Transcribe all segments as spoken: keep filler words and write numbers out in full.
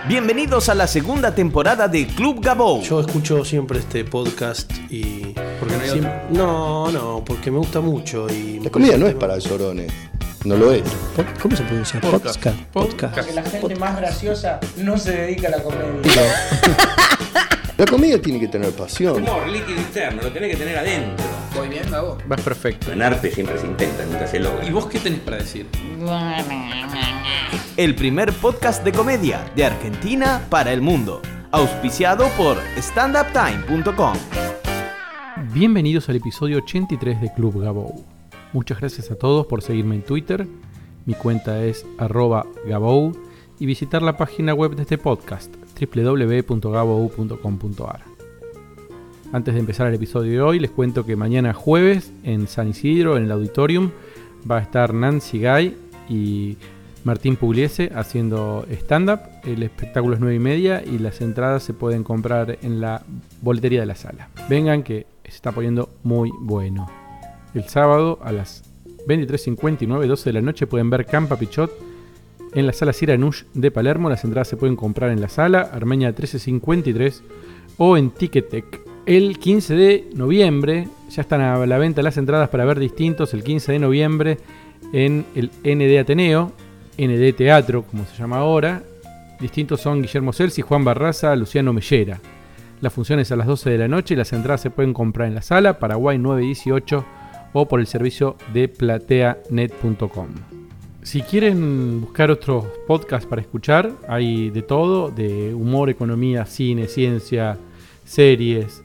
Bienvenidos a la segunda temporada de Club Gabou. Yo escucho siempre este podcast y... ¿Por qué no hay siempre... otro? No, no, porque me gusta mucho y... La comida no es para llorones, no lo es. ¿Cómo se pronuncia? Podcast. Podcast. Podcast. Porque la gente más graciosa no se dedica a la comedia. La comida tiene que tener pasión. Humor líquido interno, lo tenés que tener adentro. ¿Voy bien, Gabo? Vas perfecto. En arte siempre se intenta, nunca se logra. ¿Y vos qué tenés para decir? El primer podcast de comedia de Argentina para el mundo. Auspiciado por stand up time punto com. Bienvenidos al episodio ochenta y tres de Club Gabou. Muchas gracias a todos por seguirme en Twitter. Mi cuenta es arroba Gabou y visitar la página web de este podcast, doble u doble u doble u punto gabou punto com punto a r. Antes de empezar el episodio de hoy, les cuento que mañana jueves en San Isidro, en el Auditorium, va a estar Nancy Guy y Martín Pugliese haciendo stand-up. El espectáculo es nueve y media y las entradas se pueden comprar en la boletería de la sala. Vengan que se está poniendo muy bueno. El sábado a las veintitrés cincuenta y nueve, doce de la noche pueden ver Campa Pichot en la sala Siranush de Palermo. Las entradas se pueden comprar en la sala Armenia trece cincuenta y tres o en Ticketek. El quince de noviembre ya están a la venta las entradas para ver Distintos. El quince de noviembre en el N D Ateneo, N D Teatro como se llama ahora. Distintos son Guillermo Celsi, Juan Barraza, Luciano Mellera. La función es a las doce de la noche y las entradas se pueden comprar en la sala Paraguay nueve dieciocho o por el servicio de platea net punto com. Si quieren buscar otros podcasts para escuchar, hay de todo, de humor, economía, cine, ciencia, series.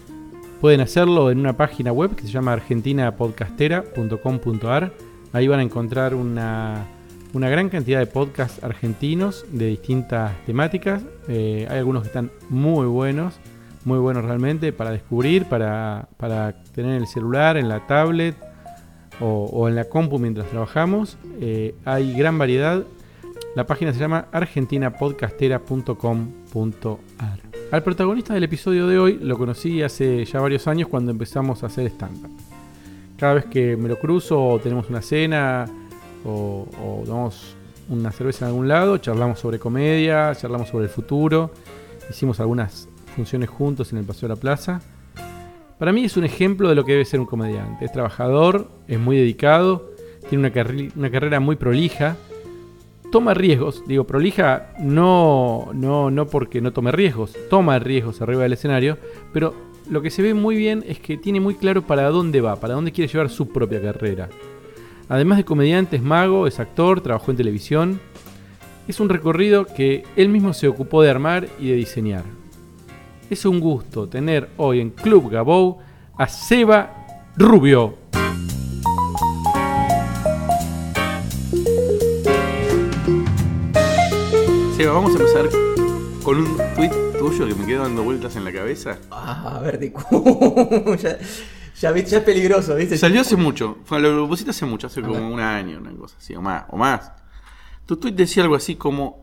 Pueden hacerlo en una página web que se llama argentina podcastera punto com punto a r. Ahí van a encontrar una, una gran cantidad de podcasts argentinos de distintas temáticas. Eh, hay algunos que están muy buenos, muy buenos realmente para descubrir, para, para tener en el celular, en la tablet o, o en la compu mientras trabajamos. Eh, hay gran variedad. La página se llama argentina podcastera punto com punto a r. Al protagonista del episodio de hoy lo conocí hace ya varios años cuando empezamos a hacer stand-up. Cada vez que me lo cruzo o tenemos una cena o, o tomamos una cerveza en algún lado, charlamos sobre comedia, charlamos sobre el futuro. Hicimos algunas funciones juntos en el Paseo de la Plaza. Para mí es un ejemplo de lo que debe ser un comediante. Es trabajador, es muy dedicado, tiene una, carri- una carrera muy prolija. Toma riesgos, digo prolija no, no, no porque no tome riesgos, toma riesgos arriba del escenario, pero lo que se ve muy bien es que tiene muy claro para dónde va, para dónde quiere llevar su propia carrera. Además de comediante, es mago, es actor, trabajó en televisión. Es un recorrido que él mismo se ocupó de armar y de diseñar. Es un gusto tener hoy en Club Gabou a Seba Rubio. Seba, vamos a empezar con un tweet tuyo que me quedó dando vueltas en la cabeza. Ah, a ver, de ya, ya, ya es peligroso, ¿viste? Salió hace mucho, fue, lo pusiste hace mucho, hace A como ver. un año, una cosa así, o más. O más. Tu tweet decía algo así como...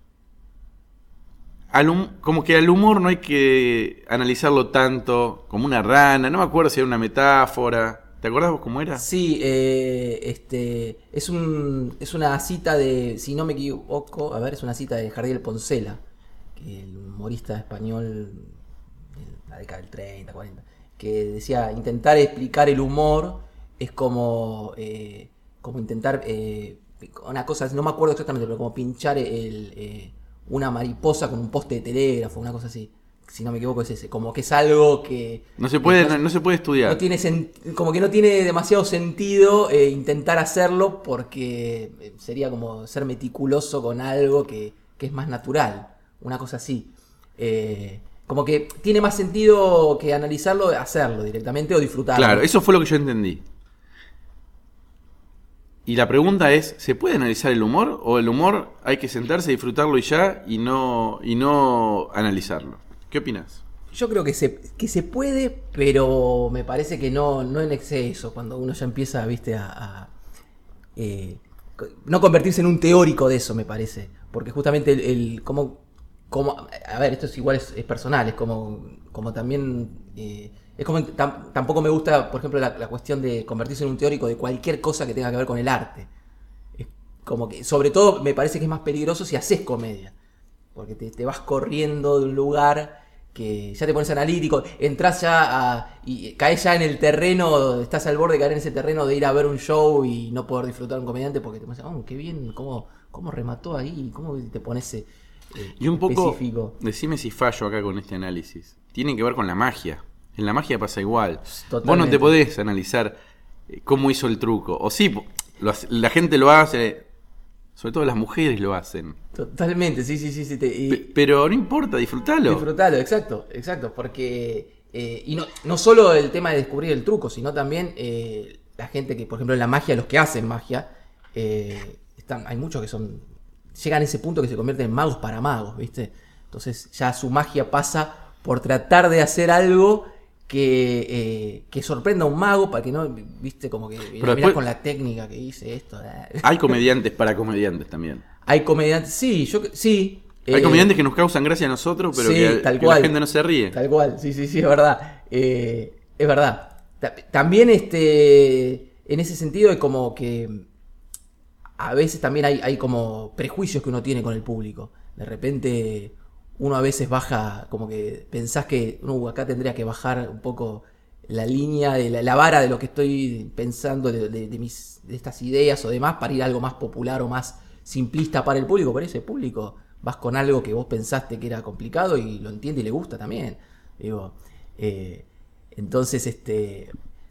Al hum- como que al humor no hay que analizarlo tanto como una rana. No me acuerdo si era una metáfora. ¿Te acordás vos cómo era? Sí, eh, este, es, un, es una cita de, si no me equivoco, a ver, es una cita de Jardiel Poncela, que el humorista español de la década del treinta, cuarenta, que decía, intentar explicar el humor es como, eh, como intentar, eh, una cosa, no me acuerdo exactamente, pero como pinchar el, eh, una mariposa con un poste de telégrafo, una cosa así. Si no me equivoco es ese, como que es algo que... No se puede, no, no, no se puede estudiar. no tiene sen- como que no tiene demasiado sentido eh, intentar hacerlo porque eh, sería como ser meticuloso con algo que, que es más natural, una cosa así. Eh, como que tiene más sentido que analizarlo, hacerlo directamente o disfrutarlo. Claro, eso fue lo que yo entendí. Y la pregunta es, ¿se puede analizar el humor? ¿O el humor hay que sentarse, disfrutarlo y ya, y no, y no analizarlo? ¿Qué opinas? Yo creo que se, que se puede, pero me parece que no, no en exceso, cuando uno ya empieza, viste, a... a eh, no convertirse en un teórico de eso, me parece. Porque justamente el... el como, como, a ver, esto es igual, es, es personal, es como, como también... Eh, es como tam, tampoco me gusta, por ejemplo, la, la cuestión de convertirse en un teórico de cualquier cosa que tenga que ver con el arte. Es como que, sobre todo, me parece que es más peligroso si haces comedia. porque te, te vas corriendo de un lugar que ya te pones analítico, entras ya a, y caes ya en el terreno, estás al borde de caer en ese terreno de ir a ver un show y no poder disfrutar un comediante porque te pones, oh, qué bien, cómo, cómo remató ahí, cómo te pones eh, Y un poco, específico. decime si fallo acá con este análisis, tiene que ver con la magia. En la magia pasa igual. Totalmente. Vos no te podés analizar cómo hizo el truco. O sí, lo hace, la gente lo hace, sobre todo las mujeres lo hacen. Totalmente, sí, sí, sí. sí te, y, P- pero no importa, disfrutalo. Disfrutalo, exacto, exacto, porque eh, y no, no solo el tema de descubrir el truco, sino también eh, la gente que, por ejemplo, en la magia, los que hacen magia, eh, están, hay muchos que son llegan a ese punto que se convierten en magos para magos, ¿viste? Entonces ya su magia pasa por tratar de hacer algo que, eh, que sorprenda a un mago para que no, viste, como que mirá después, con la técnica que hice esto. Hay comediantes para comediantes también. Hay comediantes, sí, yo sí. Hay eh, comediantes que nos causan gracia a nosotros, pero sí, que, tal que cual. la gente no se ríe. Tal cual, sí, sí, sí, es verdad. Eh, es verdad. Ta- También este, en ese sentido hay como que a veces también hay, hay como prejuicios que uno tiene con el público. De repente uno a veces baja, como que pensás que uh, acá tendría que bajar un poco la línea, de la, la vara de lo que estoy pensando, de, de, de mis, de estas ideas o demás, para ir a algo más popular o más simplista para el público. Pero ese público vas con algo que vos pensaste que era complicado y lo entiende y le gusta también. Digo, eh, entonces, este...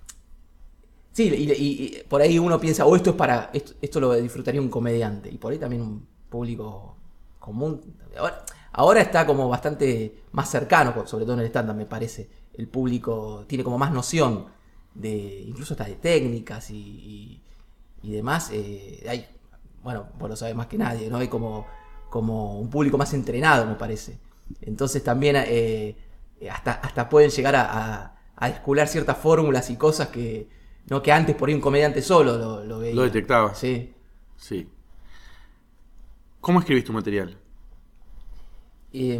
Sí, y, y, y por ahí uno piensa, o oh, esto es para, esto, esto lo disfrutaría un comediante, y por ahí también un público común. Ahora, ahora está como bastante más cercano, sobre todo en el stand-up, me parece. El público tiene como más noción de, incluso hasta de técnicas y, y, y demás. Eh, hay, bueno, vos lo sabés más que nadie, ¿no? Hay como, como un público más entrenado, me parece. Entonces también eh, hasta, hasta pueden llegar a, a, a descular ciertas fórmulas y cosas que no que antes por ahí un comediante solo lo, lo veía. Lo detectaba. Sí. Sí. ¿Cómo escribís tu material? Eh,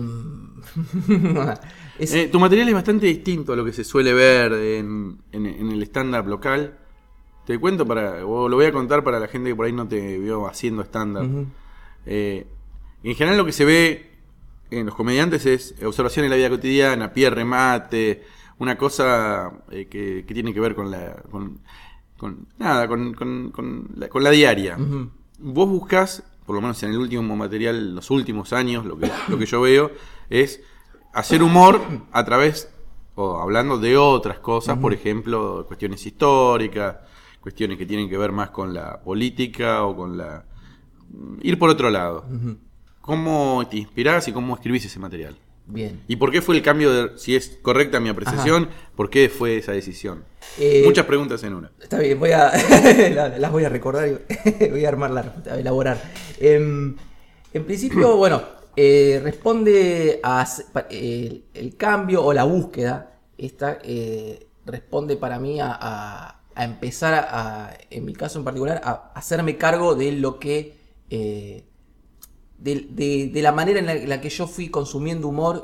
es, Eh, tu material es bastante distinto a lo que se suele ver en, en, en el stand-up local. Te cuento para, o lo voy a contar para la gente que por ahí no te vio haciendo stand-up. uh-huh. Eh, en general lo que se ve en los comediantes es observación en la vida cotidiana, pie remate, una cosa eh, que, que tiene que ver con la con, con nada, con, con, con, la, con la diaria. Uh-huh. Vos buscás, por lo menos en el último material, los últimos años, lo que, lo que yo veo es hacer humor a través, o hablando de otras cosas, uh-huh. por ejemplo, cuestiones históricas, cuestiones que tienen que ver más con la política o con la... ir por otro lado. Uh-huh. ¿Cómo te inspirás y cómo escribís ese material? Bien. ¿Y por qué fue el cambio de, si es correcta mi apreciación, Ajá. por qué fue esa decisión? Eh, Muchas preguntas en una. Está bien, voy a las voy a recordar y voy a armar la respuesta, a elaborar. Eh, en principio, bueno, eh, responde a eh, el cambio o la búsqueda. Esta eh, responde para mí a, a, a empezar, a, a, en mi caso en particular, a hacerme cargo de lo que... Eh, De, de, de la manera en la, en la que yo fui consumiendo humor.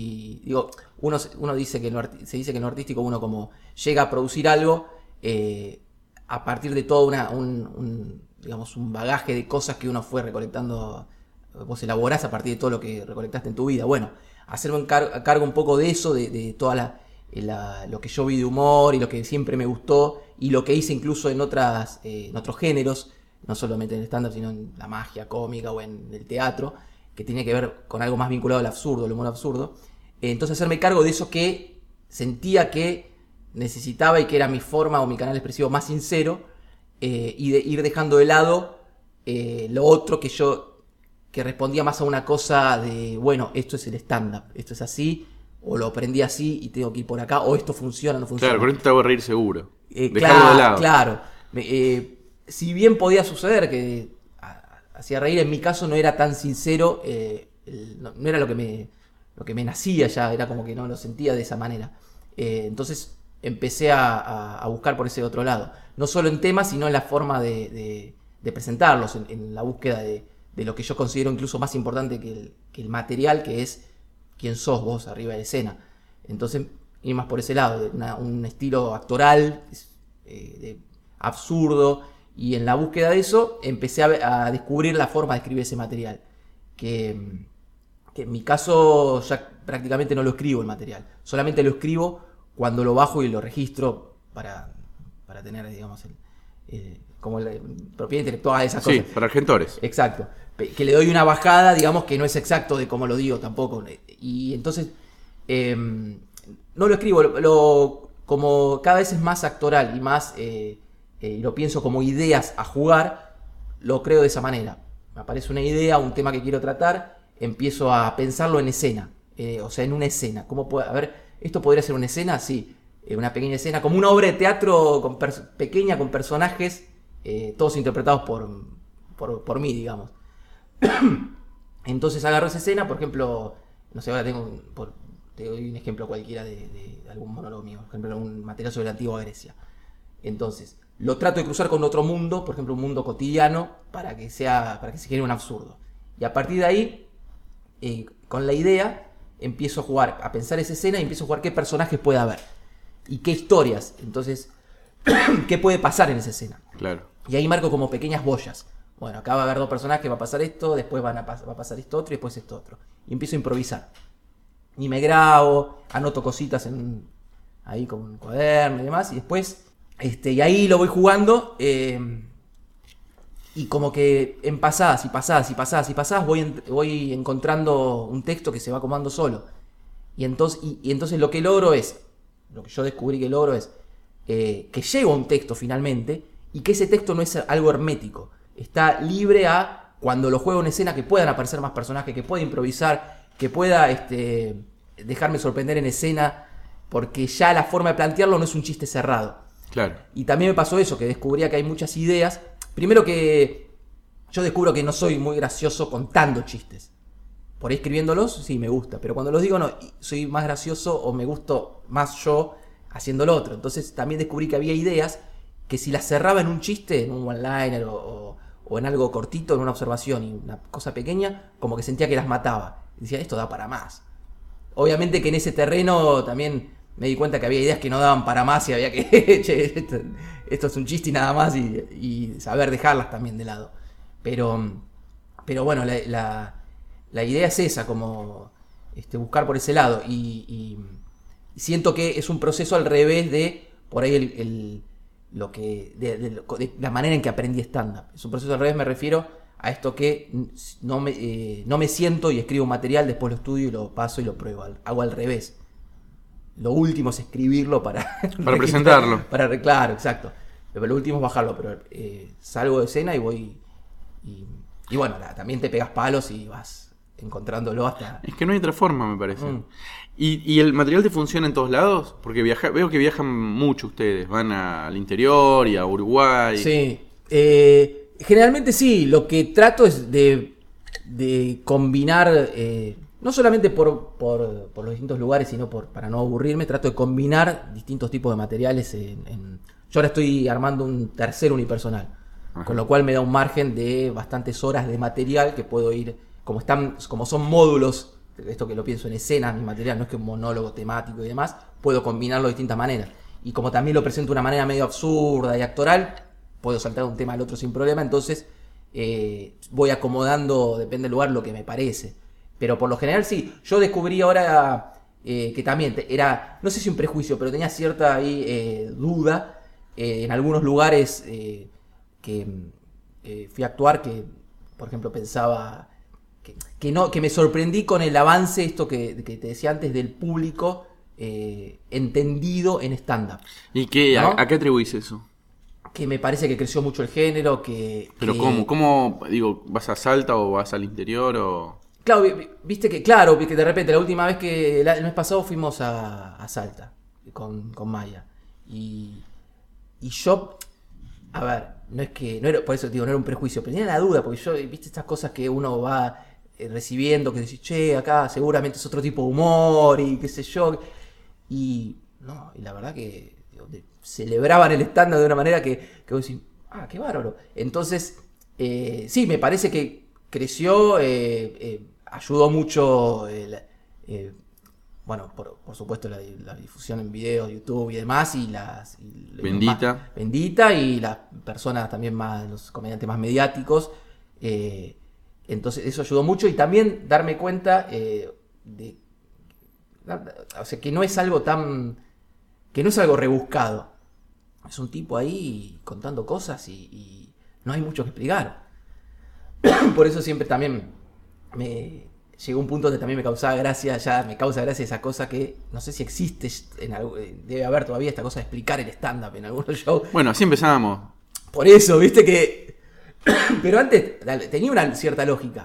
Y digo, uno, uno dice que lo, se dice que en lo artístico uno como llega a producir algo eh, a partir de todo una, un, un, digamos, un bagaje de cosas que uno fue recolectando, vos elaborás a partir de todo lo que recolectaste en tu vida. Bueno, hacerme un car- cargo un poco de eso, de, de toda la, la, lo que yo vi de humor y lo que siempre me gustó y lo que hice incluso en, otras, eh, en otros géneros. No solamente en el stand-up, sino en la magia cómica o en el teatro, que tiene que ver con algo más vinculado al absurdo, al humor absurdo. Entonces hacerme cargo de eso que sentía que necesitaba y que era mi forma o mi canal expresivo más sincero, eh, y de ir dejando de lado eh, lo otro que yo, que respondía más a una cosa de, bueno, esto es el stand-up, esto es así, o lo aprendí así y tengo que ir por acá, o esto funciona o no funciona. Claro, con esto te hago reír seguro. Eh, Dejarlo claro, de lado. Claro. Eh, Si bien podía suceder que hacía reír, en mi caso no era tan sincero, eh, el, no, no era lo que me lo que me nacía ya, era como que no lo sentía de esa manera. Eh, entonces empecé a, a, a buscar por ese otro lado, no solo en temas, sino en la forma de, de, de presentarlos, en, en la búsqueda de, de lo que yo considero incluso más importante que el, que el material, que es quién sos vos arriba de la escena. Entonces ir más por ese lado, de una, un estilo actoral, eh, de absurdo. Y en la búsqueda de eso empecé a, a descubrir la forma de escribir ese material. Que, que en mi caso ya prácticamente no lo escribo el material, solamente lo escribo cuando lo bajo y lo registro para, para tener, digamos, el, eh, como la propiedad intelectual, esas Sí, cosas. para argentores. Exacto. Que le doy una bajada, digamos, que no es exacto de cómo lo digo tampoco. Y entonces, eh, no lo escribo, lo, lo- como cada vez es más actoral y más, eh, eh, lo pienso como ideas a jugar, lo creo de esa manera. Me aparece una idea, un tema que quiero tratar, empiezo a pensarlo en escena, eh, o sea, en una escena. ¿Cómo puede, a ver, esto podría ser una escena? Sí, eh, una pequeña escena, como una obra de teatro con pers- pequeña, con personajes, eh, todos interpretados por, por, por mí, digamos. Entonces agarro esa escena, por ejemplo, no sé, ahora tengo un, por, te doy un ejemplo cualquiera de, de algún monólogo mío, por ejemplo, un material sobre la antigua Grecia. Entonces, lo trato de cruzar con otro mundo, por ejemplo, un mundo cotidiano, para que sea, para que se genere un absurdo. Y a partir de ahí, eh, con la idea, empiezo a jugar, a pensar esa escena y empiezo a jugar qué personajes puede haber y qué historias. Entonces, qué puede pasar en esa escena. Claro. Y ahí marco como pequeñas boyas. Bueno, acá va a haber dos personajes, va a pasar esto, después van a pas- va a pasar esto otro y después esto otro. Y empiezo a improvisar. Y me grabo, anoto cositas en, ahí con un cuaderno y demás. Y después, este, y ahí lo voy jugando. eh, y como que en pasadas y pasadas y pasadas y pasadas voy, en- voy encontrando un texto que se va acomodando solo. Y entonces, y, y entonces lo que logro es, lo que yo descubrí que logro es eh, que llego a un texto finalmente y que ese texto no es algo hermético. Está libre a, cuando lo juego en escena, que puedan aparecer más personajes, que pueda improvisar, que pueda este, dejarme sorprender en escena, porque ya la forma de plantearlo no es un chiste cerrado. Claro. Y también me pasó eso, que descubría que hay muchas ideas. Primero que yo descubro que no soy muy gracioso contando chistes. Por ahí escribiéndolos, sí, me gusta. Pero cuando los digo, no, soy más gracioso o me gusto más yo haciendo lo otro. Entonces también descubrí que había ideas que si las cerraba en un chiste, en un one-liner o, o, o en algo cortito, en una observación y una cosa pequeña, como que sentía que las mataba. Y decía, esto da para más. Obviamente que en ese terreno también me di cuenta que había ideas que no daban para más y había que, che, esto, esto es un chiste y nada más, y, y saber dejarlas también de lado. Pero, pero bueno, la, la, la idea es esa, como este, buscar por ese lado. Y, y siento que es un proceso al revés de, por ahí, el, el, lo que de, de, de la manera en que aprendí stand-up. Es un proceso al revés, me refiero a esto que no me, eh, no me siento y escribo un material, después lo estudio y lo paso y lo pruebo. Hago al revés. Lo último es escribirlo para... Para presentarlo. Para, claro, exacto. Pero lo último es bajarlo, pero eh, salgo de escena y voy... Y, y bueno, nada, también te pegas palos y vas encontrándolo hasta... Es que no hay otra forma, me parece. Mm. ¿Y, ¿Y el material te funciona en todos lados? Porque viaja, veo que viajan mucho ustedes. Van a- al interior y a Uruguay. Sí. Eh, generalmente sí, lo que trato es de, de combinar, eh, no solamente por, por, por los distintos lugares, sino por, para no aburrirme, trato de combinar distintos tipos de materiales. En, en- yo ahora estoy armando un tercer unipersonal, Ajá. con lo cual me da un margen de bastantes horas de material que puedo ir, como están, como son módulos, esto que lo pienso en escena, mi material no es que un monólogo temático y demás, puedo combinarlo de distintas maneras. Y como también lo presento de una manera medio absurda y actoral, puedo saltar de un tema al otro sin problema, entonces eh, voy acomodando, depende del lugar, lo que me parece. Pero por lo general sí, yo descubrí ahora eh, que también te- era, no sé si un prejuicio, pero tenía cierta ahí eh, duda eh, en algunos lugares eh, que eh, fui a actuar, que por ejemplo pensaba que, que no, que me sorprendí con el avance, esto que, que te decía antes, del público eh, entendido en stand-up. ¿Y qué, ¿No? a, a qué atribuís eso? Que me parece que creció mucho el género, que... ¿Pero que- cómo? ¿Cómo, digo, vas a Salta o vas al interior o...? Claro, vi- vi- viste que, claro, vi que de repente la última vez que, la- el mes pasado fuimos a, a Salta con, con Maya. Y, y yo, a ver, no es que, no era, por eso digo, no era un prejuicio, pero tenía la duda, porque yo, viste estas cosas que uno va eh, recibiendo, que decís, che, acá seguramente es otro tipo de humor y qué sé yo. Y no, y la verdad que digo, de- celebraban el estándar de una manera que, que vos decís, ah, qué bárbaro. Entonces, eh, sí, me parece que creció, eh, eh, ayudó mucho, el, eh, bueno, por, por supuesto la, la difusión en video, YouTube y demás, y las... y los Bendita. más- Bendita y las personas también más, los comediantes más mediáticos, eh, Entonces eso ayudó mucho y también darme cuenta eh, de... O sea, que no es algo tan... que no es algo rebuscado. Es un tipo ahí contando cosas y, y no hay mucho que explicar. Por eso siempre también me llegó un punto donde también me causaba gracia, ya me causa gracia esa cosa que no sé si existe, en algo, debe haber todavía esta cosa de explicar el stand-up en algunos shows. Bueno, así empezábamos. Por eso, viste que... Pero antes tenía una cierta lógica.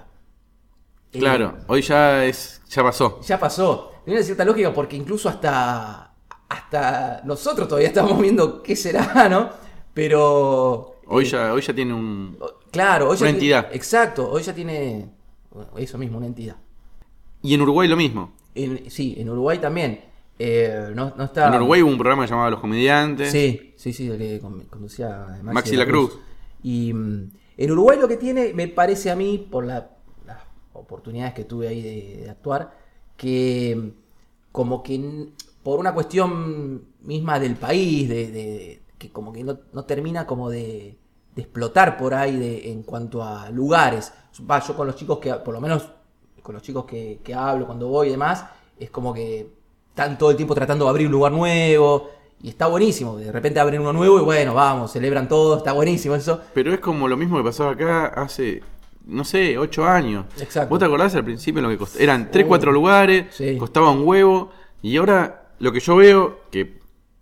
Claro, Eh, hoy ya es ya pasó. Ya pasó. Tenía una cierta lógica porque incluso hasta... hasta nosotros todavía estamos viendo qué será, ¿no? Pero... Hoy eh, ya hoy ya tiene un Claro, hoy ya una tiene- entidad. exacto, hoy ya tiene eso mismo, una entidad. Y en Uruguay lo mismo. En- sí, en Uruguay también. Eh, no, no está... En Uruguay hubo un programa llamado Los Comediantes. Sí, sí, sí, el que con- conducía Maxi, Maxi de La Cruz. Y mm, en Uruguay lo que tiene, me parece a mí, por la- las oportunidades que tuve ahí de, de actuar, que mm, como que n- por una cuestión misma del país, de, de- que como que no, no termina como de, de explotar por ahí de, en cuanto a lugares. Va, yo con los chicos que, por lo menos con los chicos que, que hablo cuando voy y demás, es como que están todo el tiempo tratando de abrir un lugar nuevo y está buenísimo. De repente abren uno nuevo y bueno, vamos, celebran todo, está buenísimo eso. Pero es como lo mismo que pasaba acá hace, no sé, ocho años. Exacto. ¿Vos te acordás al principio lo que costaba? Eran tres, Uh, cuatro lugares, sí. costaba un huevo. Y ahora lo que yo veo, que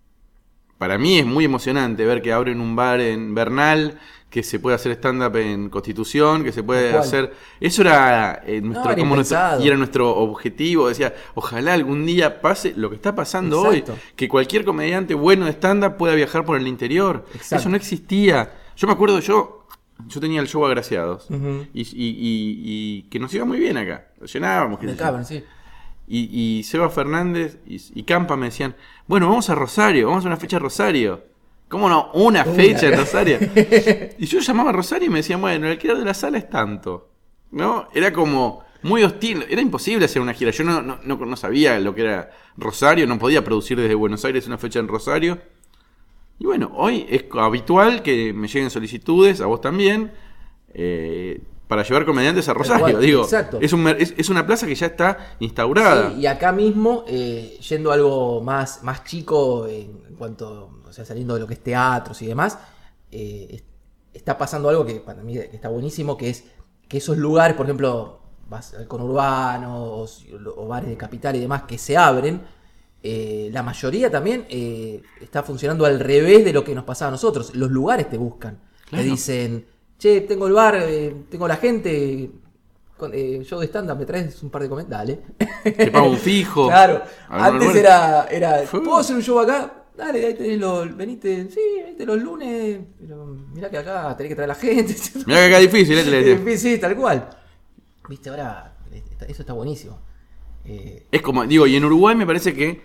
para mí es muy emocionante ver que abren un bar en Bernal, que se puede hacer stand-up en Constitución, que se puede Tal cual. hacer... Eso era, eh, nuestro, era como nuestro- impensado. y era nuestro objetivo. Decía, ojalá algún día pase lo que está pasando Exacto. hoy, que cualquier comediante bueno de stand-up pueda viajar por el interior. Exacto. Eso no existía. Yo me acuerdo, yo yo tenía el show Agraciados, Ujú. y, y- y- y que nos iba muy bien acá. Lo llenábamos. qué De sé yo. cabrón, sí. Y, y Seba Fernández y, y Campa me decían, bueno, vamos a Rosario, vamos a una fecha a Rosario. ¿Cómo no? Una fecha en Rosario. Y yo llamaba a Rosario y me decían, bueno, el alquiler de la sala es tanto. ¿No? Era como muy hostil, era imposible hacer una gira. Yo no, no, no, no sabía lo que era Rosario, no podía producir desde Buenos Aires una fecha en Rosario. Y bueno, hoy es habitual que me lleguen solicitudes, a vos también, eh, para llevar comediantes a Rosario. cual, Digo, exacto. es, un mer- es, es una plaza que ya está instaurada. Sí, y acá mismo, eh, yendo a algo más, más chico en, en cuanto, o sea, saliendo de lo que es teatros y demás, eh, es- está pasando algo que para mí que está buenísimo, que es que esos lugares, por ejemplo, vas al conurbano o, o bares de capital y demás que se abren, eh, la mayoría también eh, está funcionando al revés de lo que nos pasaba a nosotros. Los lugares te buscan, Claro. te dicen, che, tengo el bar, eh, tengo la gente... Con, eh, show de stand-up, ¿me traes un par de comentarios? Dale. Te pago un fijo. Claro, Algunos antes lugares. era, era Fue. ¿puedo hacer un show acá? Dale, ahí tenés los, venite, sí, venite los lunes, pero mirá que acá tenés que traer a la gente. Mirá que acá es difícil, ¿eh? Te le decía. Sí, tal cual. Viste, ahora, eso está buenísimo. Eh, Es como, digo, y en Uruguay me parece que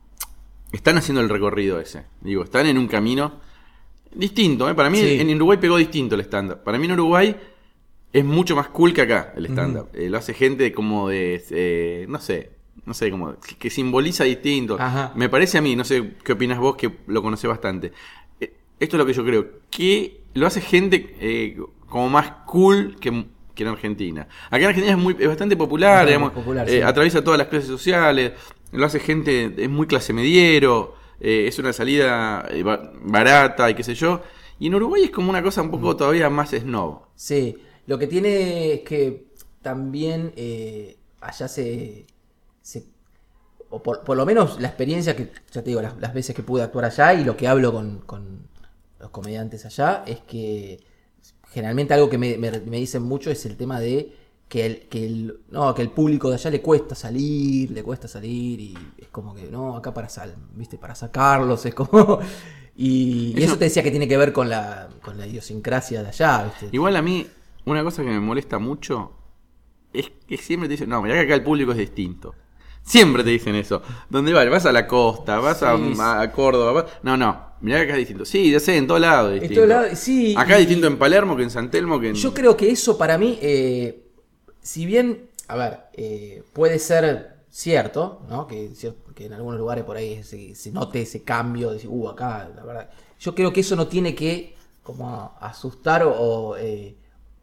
están haciendo el recorrido ese. Digo, están en un camino distinto, ¿eh? Para mí Sí. en Uruguay pegó distinto el stand-up. Para mí en Uruguay es mucho más cool que acá el stand-up. Eh, lo hace gente como de, eh, no sé, no sé, como que, que simboliza distinto. Ajá. Me parece a mí, no sé qué opinas vos, que lo conocés bastante. Eh, esto es lo que yo creo, que lo hace gente eh, como más cool que, que en Argentina. Acá en Argentina es, muy, es bastante popular, Bastante digamos, popular, eh, sí. atraviesa todas las clases sociales, lo hace gente, es muy clase mediero, eh, es una salida eh, ba- barata y qué sé yo. Y en Uruguay es como una cosa un poco todavía más snob. sí, lo que tiene es que también eh, allá se, se o por, por lo menos la experiencia que, ya te digo, las, las veces que pude actuar allá y lo que hablo con, con los comediantes allá, es que generalmente algo que me, me, me dicen mucho es el tema de que el, que el no, que el público de allá le cuesta salir, le cuesta salir y es como que no, acá para sal, viste, para sacarlos, es como y, y eso, Eso- te decía que tiene que ver con la, con la idiosincrasia de allá, viste. Igual a mí, una cosa que me molesta mucho es que siempre te dicen, no, mirá que acá el público es distinto. Siempre te dicen eso. ¿Dónde vas? Vas a la costa, vas a, Sí. a- a Córdoba. vas- No, no, mirá que acá es distinto. Sí, ya sé, en todos lados es En distinto. todos lados, sí, Acá es y- distinto en Palermo que en San Telmo que en... Yo creo que eso para mí, eh, si bien, a ver, eh, puede ser cierto, ¿no? Que, cier- que en algunos lugares por ahí se, se note ese cambio, de decir, uh, acá, la verdad. Yo creo que eso no tiene que como asustar o, eh,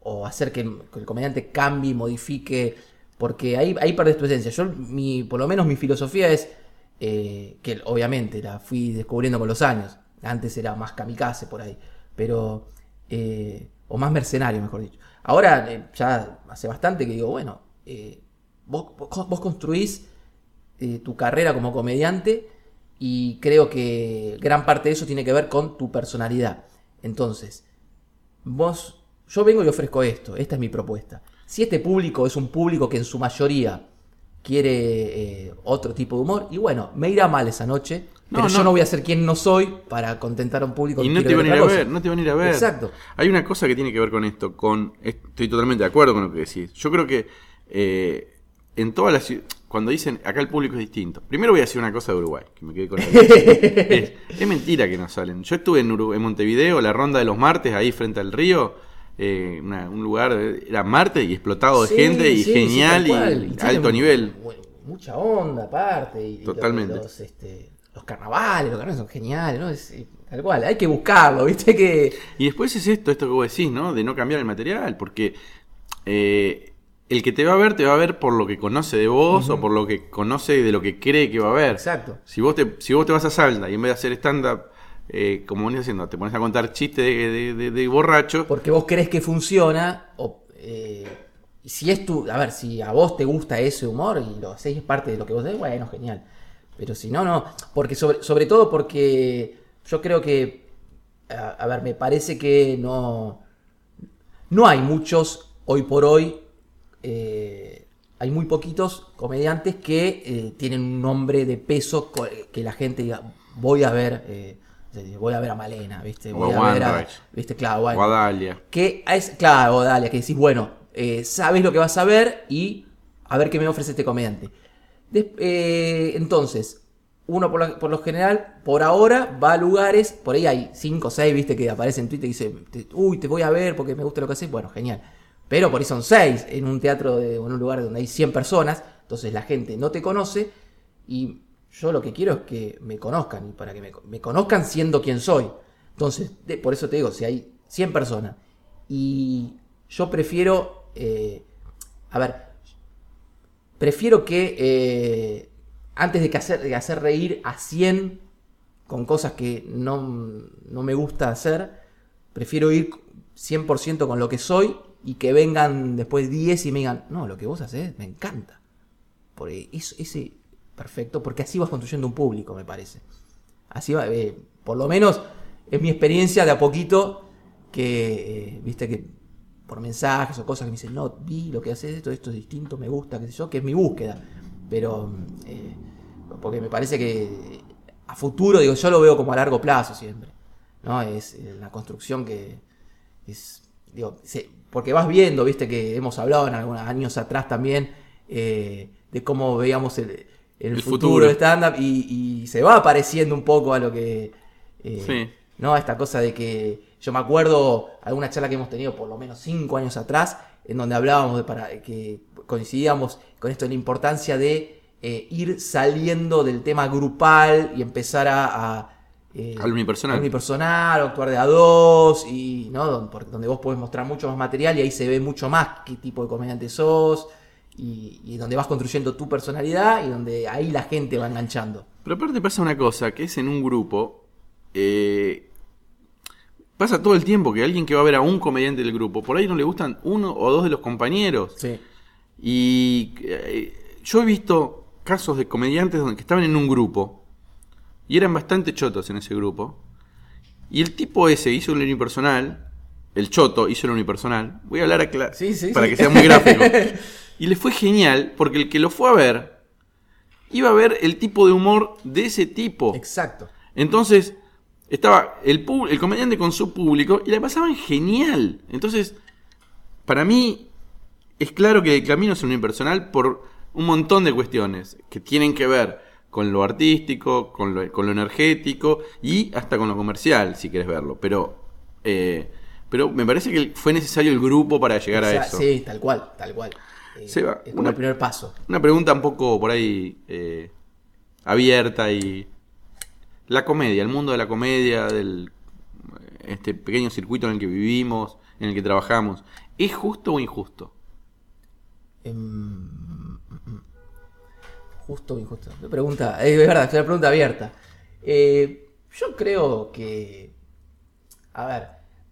o hacer que el, que el comediante cambie, modifique, porque ahí, ahí perdés tu esencia. Yo, mi, por lo menos mi filosofía es, eh, que obviamente la fui descubriendo con los años, antes era más kamikaze por ahí, pero, eh, o más mercenario mejor dicho. Ahora eh, ya hace bastante que digo, bueno, eh, vos, vos, vos construís eh, tu carrera como comediante y creo que gran parte de eso tiene que ver con tu personalidad. Entonces, vos, yo vengo y ofrezco esto, esta es mi propuesta. Si este público es un público que en su mayoría quiere eh, otro tipo de humor, y bueno, me irá mal esa noche, No, pero no. yo no voy a ser quien no soy para contentar a un público Y que no te quiere van a ir ver a otra ver, cosa. no te van a ir a ver. Exacto. Hay una cosa que tiene que ver con esto, con estoy totalmente de acuerdo con lo que decís. Yo creo que eh, en todas las ciu- cuando dicen acá el público es distinto. Primero voy a decir una cosa de Uruguay, que me quedé con la es, es mentira que no salen. Yo estuve en, Uru- en Montevideo, la ronda de los martes, ahí frente al río, eh, una- un lugar, era martes y explotado de Sí, gente y sí, genial sí, tal cual. y, tiene alto mu- nivel. mu- Mucha onda aparte. Y, y Totalmente. Los, los, este, los carnavales, los carnavales son geniales, ¿no? Es, eh, tal cual, hay que buscarlo, ¿viste? Que... Y después es esto, esto que vos decís, ¿no? De no cambiar el material, porque eh, el que te va a ver, te va a ver por lo que conoce de vos, uh-huh, o por lo que conoce de lo que cree que va a ver. Exacto. Si vos te, si vos te vas a Salta y en vez de hacer stand-up, eh, como venís haciendo, te pones a contar chistes de, de, de, de borracho. Porque vos crees que funciona, o... Eh... Y si es tu, a ver, si a vos te gusta ese humor y lo hacéis parte de lo que vos decís, bueno, genial. Pero si no, no. Porque sobre, sobre todo porque yo creo que, a, a ver, me parece que no, no hay muchos, hoy por hoy, eh, hay muy poquitos comediantes que eh, tienen un nombre de peso que la gente diga, voy a ver, eh, voy a ver a Malena, ¿viste? Voy o a a ver a, Weinreich. ¿viste? Claro, bueno, O a Dalia. Que es, claro, o Dalia, que decís, bueno, Eh, sabes lo que vas a ver y a ver qué me ofrece este comediante. Des- eh, entonces, uno por, la, por lo general, por ahora, va a lugares, por ahí hay cinco o seis, viste, que aparecen en Twitter y dice, uy, te voy a ver porque me gusta lo que haces. Bueno, genial. Pero por ahí son seis en un teatro de, o en un lugar donde hay cien personas, entonces la gente no te conoce y yo lo que quiero es que me conozcan y para que me, me conozcan siendo quien soy. Entonces, de, por eso te digo, si hay cien personas y yo prefiero... Eh, a ver, prefiero que eh, antes de, que hacer, de hacer reír a cien con cosas que no, no me gusta hacer, prefiero ir cien por ciento con lo que soy y que vengan después diez y me digan, no, lo que vos haces me encanta. Porque eso, ese, perfecto, porque así vas construyendo un público, me parece. Así va, eh, por lo menos es mi experiencia de a poquito que, eh, viste que por mensajes o cosas que me dicen, no, vi lo que haces, esto, esto es distinto, me gusta, qué sé yo, que es mi búsqueda. Pero, eh, porque me parece que a futuro, digo, yo lo veo como a largo plazo siempre, ¿no? Es eh, la construcción que es, digo, se, porque vas viendo, viste, que hemos hablado en algunos años atrás también, eh, de cómo veíamos el, el, El futuro, futuro. de stand-up y, y se va pareciendo un poco a lo que... Eh, Sí. ¿no? Esta cosa de que yo me acuerdo alguna charla que hemos tenido por lo menos cinco años atrás, en donde hablábamos de para que coincidíamos con esto de la importancia de eh, ir saliendo del tema grupal y empezar a, a eh, Al unipersonal. al unipersonal, o actuar de a dos, y ¿no? Donde, porque- donde vos podés mostrar mucho más material y ahí se ve mucho más qué tipo de comediante sos, y, y donde vas construyendo tu personalidad y donde ahí la gente va enganchando. Pero aparte pasa una cosa, que es en un grupo, eh, pasa todo el tiempo que alguien que va a ver a un comediante del grupo, por ahí no le gustan uno o dos de los compañeros. Sí. Y eh, yo he visto casos de comediantes donde que estaban en un grupo y eran bastante chotos en ese grupo. Y el tipo ese hizo el unipersonal, el choto hizo el unipersonal. Voy a hablar a cla- Sí, sí, para sí. que sea muy gráfico. Y le fue genial porque el que lo fue a ver iba a ver el tipo de humor de ese tipo. Exacto. Entonces, estaba el, pu- el comediante con su público y la pasaban genial. Entonces, para mí, es claro que el camino es un unipersonal por un montón de cuestiones que tienen que ver con lo artístico, con lo, con lo energético y hasta con lo comercial, si querés verlo. Pero, eh, pero me parece que fue necesario el grupo para llegar O sea, a eso. Sí, tal cual, tal cual. Eh, Seba, es como una- el primer paso. Una pregunta un poco por ahí eh, abierta y... La comedia, el mundo de la comedia, del este pequeño circuito en el que vivimos, en el que trabajamos, ¿es justo o injusto? Um, justo o injusto. Me pregunta, es verdad, es una pregunta abierta. Eh, yo creo que, a ver,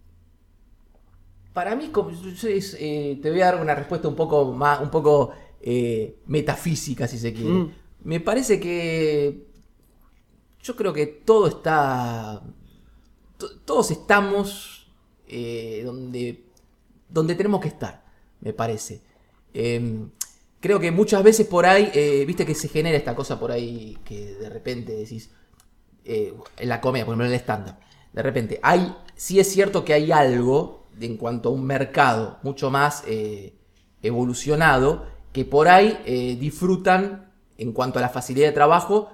para mí como, es, eh, te voy a dar una respuesta un poco más, un poco eh, metafísica, si se quiere. Mm. Me parece que yo creo que todo está, to, todos estamos eh, donde, donde tenemos que estar, me parece. Eh, creo que muchas veces por ahí, eh, viste que se genera esta cosa por ahí que de repente decís, eh, en la comedia, por ejemplo en el stand-up, de repente hay, sí es cierto que hay algo de, en cuanto a un mercado mucho más eh, evolucionado, que por ahí eh, disfrutan en cuanto a la facilidad de trabajo,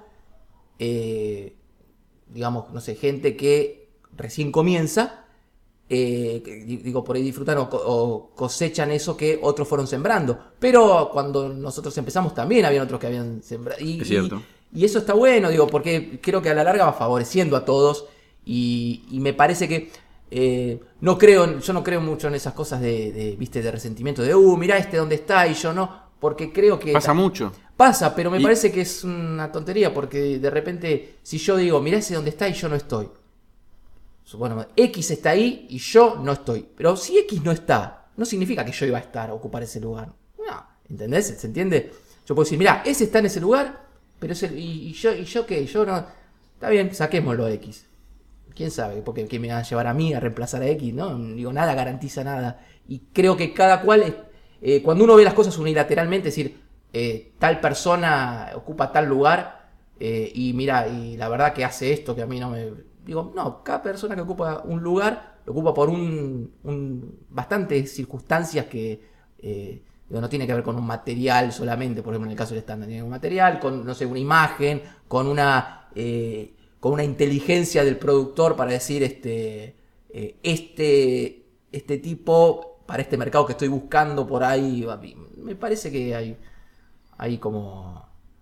eh, digamos, no sé, gente que recién comienza, Eh, digo, por ahí disfrutan o, o cosechan eso que otros fueron sembrando. Pero cuando nosotros empezamos también había otros que habían sembrado. Y, es cierto. Y, y eso está bueno, digo, porque creo que a la larga va favoreciendo a todos. Y, y me parece que eh, no creo, yo no creo mucho en esas cosas de, de, viste, de resentimiento, de uh, mirá este dónde está y yo no. Porque creo que. Pasa mucho. Pasa, pero me y... parece que es una tontería. Porque de repente, si yo digo, mirá ese dónde está y yo no estoy. Bueno, X está ahí y yo no estoy. Pero si X no está, no significa que yo iba a estar a ocupar ese lugar. No, ¿entendés? ¿Se entiende? Yo puedo decir, mirá, ese está en ese lugar, pero ese, y, y yo, y yo qué, yo no. Está bien, saquémoslo a X. ¿Quién sabe? Porque ¿qué me va a llevar a mí a reemplazar a X? No, digo, nada garantiza nada. Y creo que cada cual, eh, cuando uno ve las cosas unilateralmente, es decir, eh, tal persona ocupa tal lugar, eh, y mira, y la verdad que hace esto que a mí no me. Digo, no, cada persona que ocupa un lugar lo ocupa por un, un bastantes circunstancias que eh, digo, no tiene que ver con un material solamente, por ejemplo en el caso del estándar, tiene un material, con no sé, una imagen, con una eh, con una inteligencia del productor para decir este eh, este este tipo para este mercado que estoy buscando por ahí. Me parece que hay hay como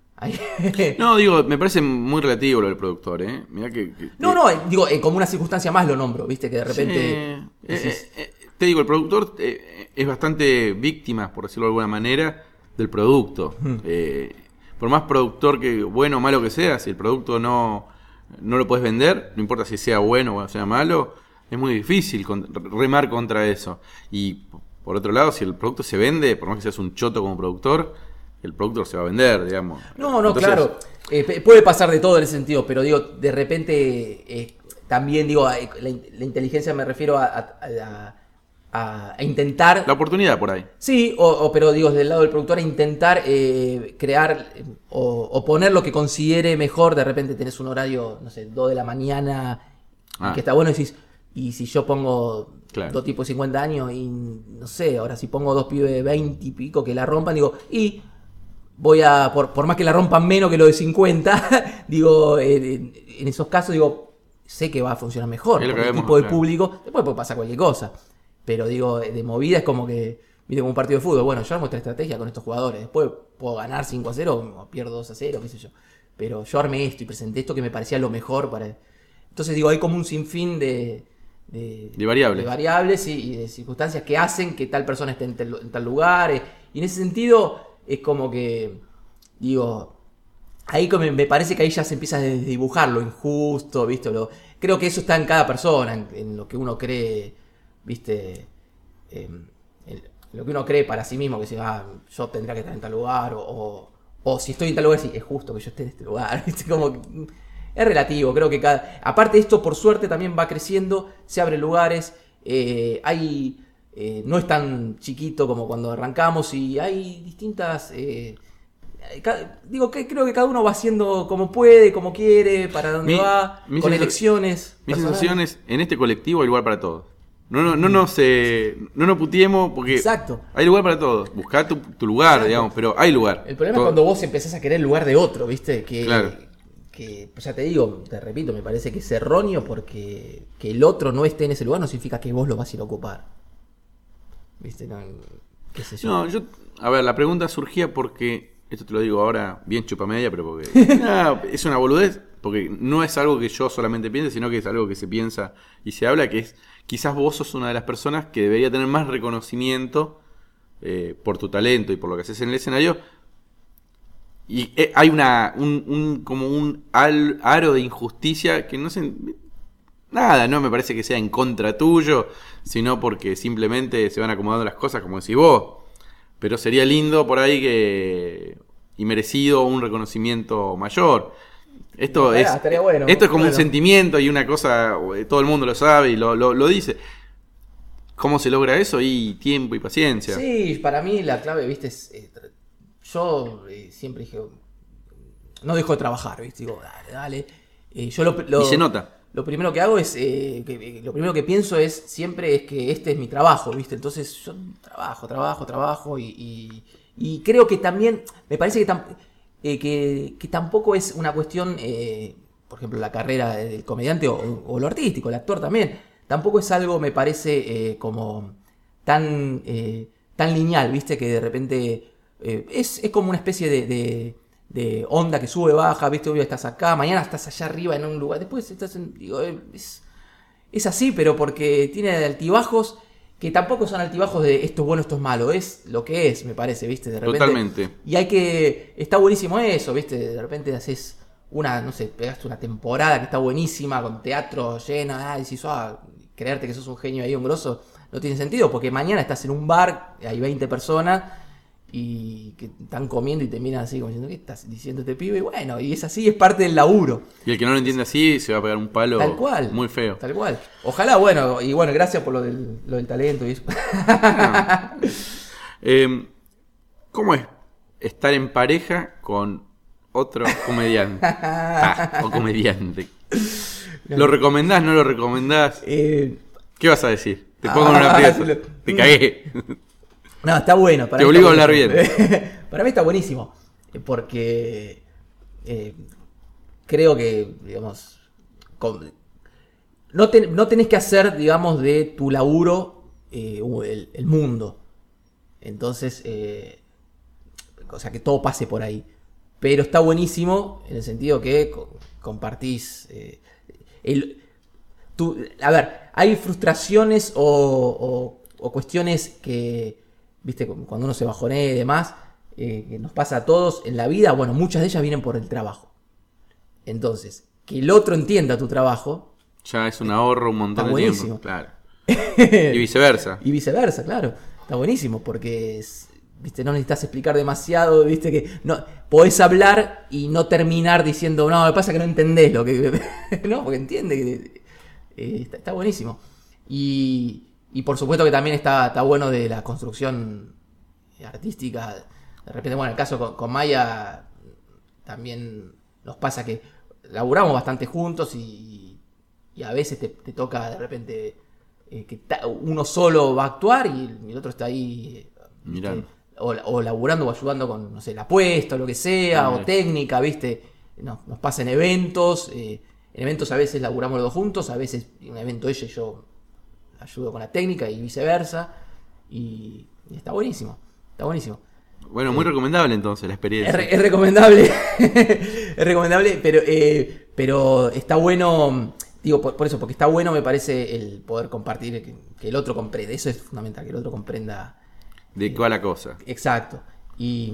no, digo, me parece muy relativo lo del productor, ¿eh? Mirá que, que, no, no, digo, eh, como una circunstancia más lo nombro, ¿viste? Que de repente. Sí, decís... eh, eh, te digo, el productor eh, es bastante víctima, por decirlo de alguna manera, del producto. Hmm. Eh, por más productor que bueno o malo que sea, si el producto no, no lo puedes vender, no importa si sea bueno o sea malo, es muy difícil con, remar contra eso. Y por otro lado, si el producto se vende, por más que seas un choto como productor, el productor se va a vender, digamos. No, no, Entonces, claro. Eh, puede pasar de todo en ese sentido, pero digo, de repente eh, también digo, la, la inteligencia me refiero a, a, a, a intentar. La oportunidad por ahí. Sí, o, o, pero digo, desde el lado del productor, a intentar eh, crear eh, o, o poner lo que considere mejor. De repente tenés un horario, no sé, dos de la mañana, ah. que está bueno y decís, y si yo pongo. Claro. Dos tipos de cincuenta años y no sé, ahora si pongo dos pibes de veinte y pico que la rompan, digo, y. Voy a, por, por más que la rompan menos que lo de cincuenta, digo, en, en esos casos, digo, sé que va a funcionar mejor. Porque el tipo de claro. público, después puede pasar cualquier cosa. Pero digo, de movida es como que, viste, como un partido de fútbol. Bueno, yo armo esta estrategia con estos jugadores. Después puedo ganar cinco a cero o pierdo dos a cero, qué sé yo. Pero yo armé esto y presenté esto que me parecía lo mejor para. Entonces, digo, hay como un sinfín de. De, de variables. De variables y, y de circunstancias que hacen que tal persona esté en, tel, en tal lugar. Y en ese sentido. Es como que, digo, ahí me, me parece que ahí ya se empieza a dibujar lo injusto, ¿viste? Lo, creo que eso está en cada persona, en, en lo que uno cree, ¿viste? Eh, en lo que uno cree para sí mismo, que si ah, yo tendría que estar en tal lugar, o, o, o si estoy en tal lugar, sí, es justo que yo esté en este lugar, ¿viste? Como que, es relativo, creo que cada... Aparte esto, por suerte, también va creciendo, se abren lugares, eh, hay... Eh, no es tan chiquito como cuando arrancamos y hay distintas eh, ca- digo que creo que cada uno va haciendo como puede, como quiere, para donde mi, va, mi con elecciones. Mis sensaciones, en este colectivo hay lugar para todos. No, no, no, no, nos, eh, no nos putiemos porque exacto. Hay lugar para todos. Buscá tu, tu lugar, exacto. Digamos, pero hay lugar. El problema todo. Es cuando vos empezás a querer el lugar de otro, ¿viste? Que, claro. que pues ya te digo, te repito, me parece que es erróneo porque que el otro no esté en ese lugar no significa que vos lo vas a ir a ocupar. ¿Viste? No, qué sé yo. No, yo, a ver, la pregunta surgía porque, esto te lo digo ahora bien chupamedia, pero porque no, es una boludez, porque no es algo que yo solamente piense, sino que es algo que se piensa y se habla, que es, quizás vos sos una de las personas que debería tener más reconocimiento eh, por tu talento y por lo que haces en el escenario. Y eh, hay una un, un como un al, aro de injusticia que no se... Nada, no me parece que sea en contra tuyo, sino porque simplemente se van acomodando las cosas como decís vos. Pero sería lindo por ahí que... y merecido un reconocimiento mayor. Esto Estaría- es estaría bueno, esto es como bueno. un sentimiento y una cosa, eh, todo el mundo lo sabe y lo, lo, lo dice. ¿Cómo se logra eso? Y tiempo y paciencia. Sí, para mí la clave, viste, es... eh, tra- yo eh, siempre dije... No dejo de trabajar, viste, digo, dale, dale. Eh, yo lo, lo- Y se nota. Lo primero que hago es... eh, que, que- lo primero que pienso es siempre es que este es mi trabajo, viste. Entonces yo trabajo, trabajo, trabajo y... y, y creo que también... Me parece que, tam- eh, que, que tampoco es una cuestión... eh, por ejemplo, la carrera del comediante o, o lo artístico, el actor también. Tampoco es algo, me parece, eh, como tan, eh, tan lineal, ¿viste? Que de repente eh, es, es como una especie de, de, de onda que sube, baja, ¿viste? Hoy estás acá, mañana estás allá arriba en un lugar, después estás en... Digo, eh, es, es así, pero porque tiene altibajos que tampoco son altibajos de esto es bueno, esto es malo, es lo que es, me parece, ¿viste? De repente, Totalmente. y hay que... Está buenísimo eso, ¿viste? De repente haces una, no sé, pegaste una temporada que está buenísima, con teatro lleno, ah, y decís, ah, creerte que sos un genio ahí, un grosso, no tiene sentido, porque mañana estás en un bar, hay veinte personas, y que están comiendo y te miran así, como diciendo, ¿qué estás diciendo este pibe? Y bueno, y es así, es parte del laburo. Y el que no lo entiende así se va a pegar un palo Tal cual. muy feo. Tal cual. Ojalá, bueno, y bueno, gracias por lo del, lo del talento y eso. Eh, ¿Cómo es estar en pareja con otro comediante? Ah, o comediante. ¿Lo recomendás, no lo recomendás? Eh, ¿Qué vas a decir? Te pongo en Ah, una sí, pieza. lo- Te cagué. no, está bueno. Para Te mí obligo está a hablar buenísimo. Para mí está buenísimo. eh, Porque eh, creo que, digamos, con- no, ten- no tenés que hacer, digamos, de tu laburo eh, el, el mundo. Entonces, eh, o sea, que todo pase por ahí. Pero está buenísimo en el sentido que co- compartís... eh, el, tu- a ver, hay frustraciones o, o- o cuestiones que, viste, cuando uno se bajonea y demás, eh, que nos pasa a todos en la vida, bueno, muchas de ellas vienen por el trabajo. Entonces, que el otro entienda tu trabajo, Ya es un ahorro, un montón Está de buenísimo. tiempo. Claro. Y viceversa. y viceversa, claro, está buenísimo, porque es- viste, no necesitas explicar demasiado, viste, que no podés hablar y no terminar diciendo, no, me pasa que no entendés lo que... no, porque entiende que... eh, está, está buenísimo. Y, y por supuesto que también está, está bueno de la construcción artística. De repente, bueno, en el caso con, con Maya también nos pasa que laburamos bastante juntos y, y a veces te, te toca de repente eh, que ta- uno solo va a actuar y el otro está ahí eh, Mirá. ¿viste? O, o laburando o ayudando con, no sé, la apuesta o lo que sea, Ah, o mira. técnica, ¿viste? Nos, nos pasa en eventos, eh, en eventos a veces laburamos los dos juntos, a veces en un evento ella y yo ayudo con la técnica y viceversa, y, y está buenísimo, está buenísimo. Bueno, muy recomendable entonces la Es, experiencia. re- es recomendable, es recomendable, pero, eh, pero está bueno, digo, por, por eso, porque está bueno me parece el poder compartir, que, que el otro comprenda, eso es fundamental, que el otro comprenda. ¿De cuál la cosa? Exacto. Y,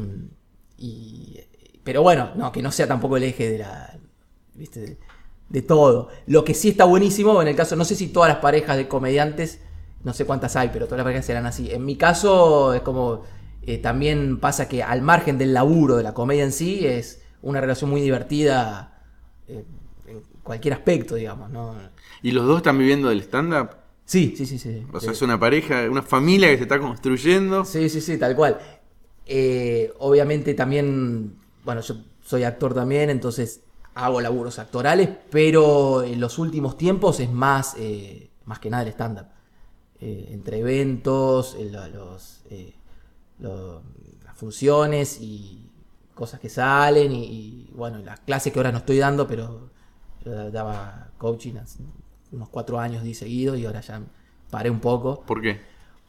y- pero bueno, no, que no sea tampoco el eje de la. ¿Viste? De, de todo. Lo que sí está buenísimo, en el caso, no sé si todas las parejas de comediantes, no sé cuántas hay, pero todas las parejas serán así. En mi caso, es como. eh, también pasa que al margen del laburo de la comedia en sí, es una relación muy divertida eh, en cualquier aspecto, digamos, ¿no? ¿Y los dos están viviendo del stand-up? Sí, sí, sí, sí. O sea, Sí. es una pareja, una familia que se está construyendo. Sí, sí, sí, tal cual. Eh, obviamente también, bueno, yo soy actor también, entonces hago laburos actorales, pero en los últimos tiempos es más, eh, más que nada el stand-up. Eh, entre eventos, eh, lo- los, eh, lo- las funciones y cosas que salen y, y, bueno, las clases que ahora no estoy dando, pero yo daba coaching hace unos cuatro años di seguido y ahora ya paré un poco. ¿Por qué?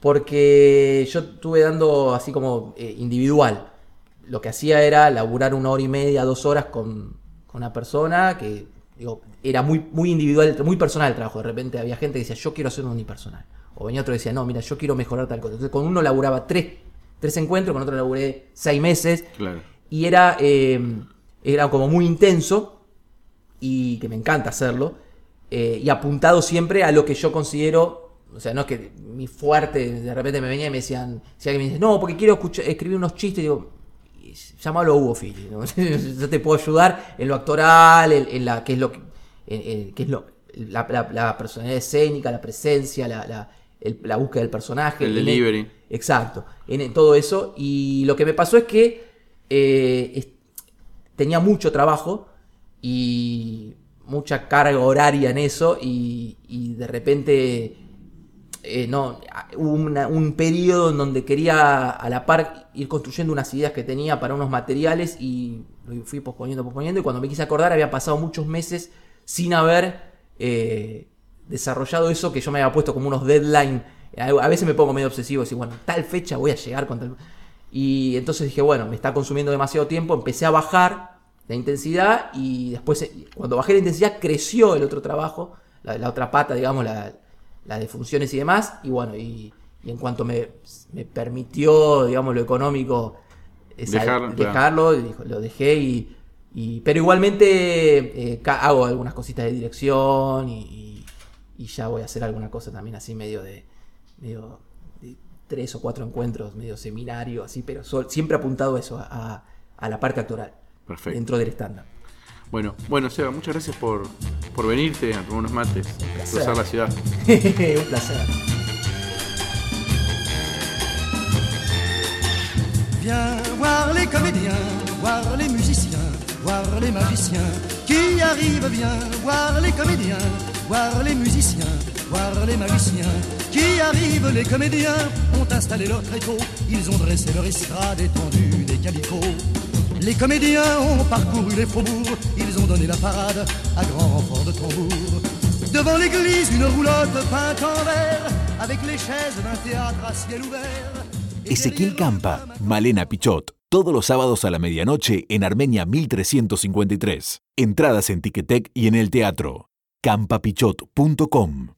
Porque yo estuve dando así como eh, individual. Lo que hacía era laburar una hora y media, dos horas con, una persona que, digo, era muy, muy individual, muy personal el trabajo. De repente había gente que decía, yo quiero hacer un unipersonal. O venía otro que decía, no, mira, yo quiero mejorar tal cosa. Entonces con uno laburaba tres, tres encuentros, con otro laburé seis meses. Claro. Y era, eh, era como muy intenso, y que me encanta hacerlo, eh, y apuntado siempre a lo que yo considero. O sea, no es que mi fuerte, de repente me venía y me decían, si alguien me dice, no, porque quiero escuchar, escribir unos chistes, digo, llámalo a Hugo Fili, ¿no? Yo te puedo ayudar en lo actoral, en, en la, que es lo que, en, en, que es lo, la, la, la personalidad escénica, la presencia, la, la, el, la búsqueda del personaje. El delivery. En, exacto, en, en todo eso. Y lo que me pasó es que eh, es, tenía mucho trabajo y mucha carga horaria en eso, y, y de repente... Eh, no, hubo una, un periodo en donde quería a la par ir construyendo unas ideas que tenía para unos materiales, y lo fui posponiendo, posponiendo, y cuando me quise acordar había pasado muchos meses sin haber eh, desarrollado eso que yo me había puesto como unos deadline. A veces me pongo medio obsesivo, y bueno, tal fecha voy a llegar con tal... Y entonces dije, bueno, me está consumiendo demasiado tiempo, empecé a bajar la intensidad, y después cuando bajé la intensidad creció el otro trabajo, la, la otra pata, digamos, la... la de funciones y demás, y bueno, y, y en cuanto me, me permitió, digamos, lo económico, esa, Dejar, dejarlo, claro. Lo dejé, y, y pero igualmente eh, hago algunas cositas de dirección, y, y, y ya voy a hacer alguna cosa también así medio de, medio de tres o cuatro encuentros, medio seminario, así, pero sol, siempre apuntado eso, a, a la parte actoral. Perfecto. Dentro del stand-up. Bueno, bueno, Seba, muchas gracias por, por venirte a tomar unos mates, cruzar la ciudad. Un placer. Viens voir les comédiens, voir les musiciens, voir les magiciens qui arrivent. Viens voir les comédiens, voir les musiciens, voir les magiciens qui arrivent. Les comédiens ont installé leur tréteau, ils ont dressé leur estrade étendue des calicots. Les comédiens ont parcouru les faubourgs, ils ont donné la parade à grand renfort de tambour. Devant l'église, une roulotte peinte en vert, avec les chaises d'un théâtre à ciel ouvert. Ezequiel Campa, Malena Pichot, todos los sábados a la medianoche en Armenia mil trescientos cincuenta y tres. Entradas en Ticketek y en el teatro. campapichot punto com.